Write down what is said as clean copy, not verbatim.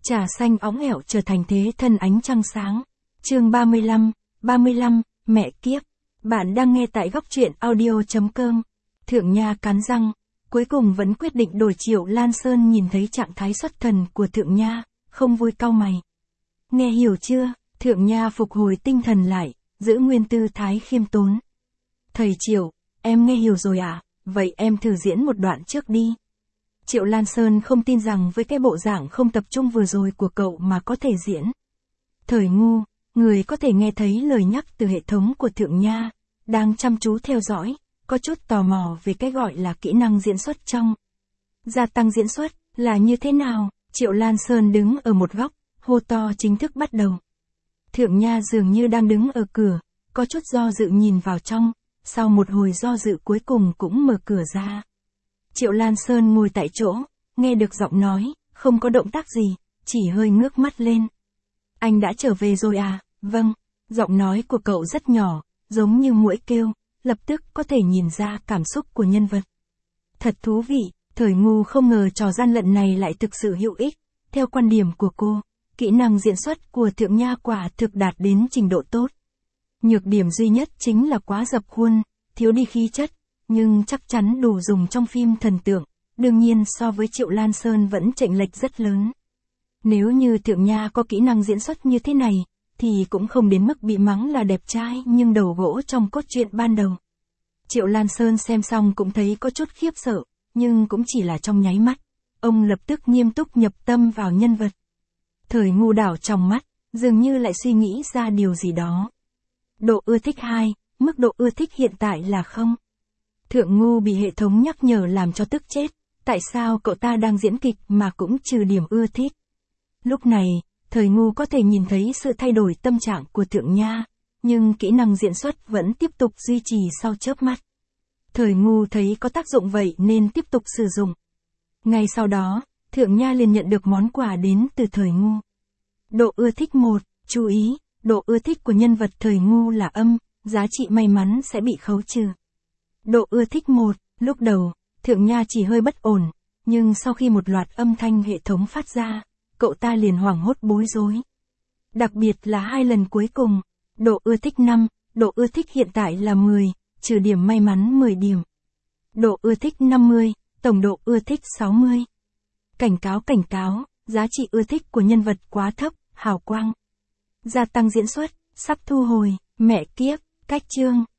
Trà xanh óng ẻo trở thành thế thân ánh trăng sáng. Chương 35, mẹ kiếp. Bạn đang nghe tại góc truyện audio.com. Thượng Nha cắn răng, cuối cùng vẫn quyết định đổi Triệu Lan Sơn. Nhìn thấy trạng thái xuất thần của Thượng Nha, không vui cau mày. Nghe hiểu chưa? Thượng Nha phục hồi tinh thần lại, giữ nguyên tư thái khiêm tốn. Thầy Triệu, em nghe hiểu rồi ạ, vậy em thử diễn một đoạn trước đi. Triệu Lan Sơn không tin rằng với cái bộ dạng không tập trung vừa rồi của cậu mà có thể diễn. Thời ngu, người có thể nghe thấy lời nhắc từ hệ thống của Thượng Nha, đang chăm chú theo dõi, có chút tò mò về cái gọi là kỹ năng diễn xuất trong. Gia tăng diễn xuất, là như thế nào? Triệu Lan Sơn đứng ở một góc, hô to chính thức bắt đầu. Thượng Nha dường như đang đứng ở cửa, có chút do dự nhìn vào trong, sau một hồi do dự cuối cùng cũng mở cửa ra. Triệu Lan Sơn ngồi tại chỗ, nghe được giọng nói, không có động tác gì, chỉ hơi ngước mắt lên. Anh đã trở về rồi à? Vâng. Giọng nói của cậu rất nhỏ, giống như muỗi kêu, lập tức có thể nhìn ra cảm xúc của nhân vật. Thật thú vị, Thời ngu không ngờ trò gian lận này lại thực sự hữu ích. Theo quan điểm của cô, kỹ năng diễn xuất của Thượng Nha quả thực đạt đến trình độ tốt. Nhược điểm duy nhất chính là quá dập khuôn, thiếu đi khí chất, nhưng chắc chắn đủ dùng trong phim thần tượng, đương nhiên so với Triệu Lan Sơn vẫn chênh lệch rất lớn. Nếu như Thượng Nha có kỹ năng diễn xuất như thế này, thì cũng không đến mức bị mắng là đẹp trai nhưng đầu gỗ trong cốt truyện ban đầu. Triệu Lan Sơn xem xong cũng thấy có chút khiếp sợ, nhưng cũng chỉ là trong nháy mắt. Ông lập tức nghiêm túc nhập tâm vào nhân vật. Thời ngu đảo trong mắt, dường như lại suy nghĩ ra điều gì đó. Độ ưa thích 2, mức độ ưa thích hiện tại là 0. Thượng ngu bị hệ thống nhắc nhở làm cho tức chết, tại sao cậu ta đang diễn kịch mà cũng trừ điểm ưa thích. Lúc này, Thời ngu có thể nhìn thấy sự thay đổi tâm trạng của Thượng Nha, nhưng kỹ năng diễn xuất vẫn tiếp tục duy trì sau chớp mắt. Thời ngu thấy có tác dụng vậy nên tiếp tục sử dụng. Ngay sau đó, Thượng Nha liền nhận được món quà đến từ Thời ngu. Độ ưa thích 1, chú ý, độ ưa thích của nhân vật Thời ngu là âm, giá trị may mắn sẽ bị khấu trừ. Độ ưa thích 1, lúc đầu, Thượng Nha chỉ hơi bất ổn, nhưng sau khi một loạt âm thanh hệ thống phát ra, cậu ta liền hoảng hốt bối rối. Đặc biệt là 2 lần cuối cùng, độ ưa thích 5, độ ưa thích hiện tại là 10, trừ điểm may mắn 10 điểm. Độ ưa thích 50, tổng độ ưa thích 60. Cảnh cáo, giá trị ưa thích của nhân vật quá thấp, hào quang. Gia tăng diễn xuất, sắp thu hồi, mẹ kiếp, cách chương.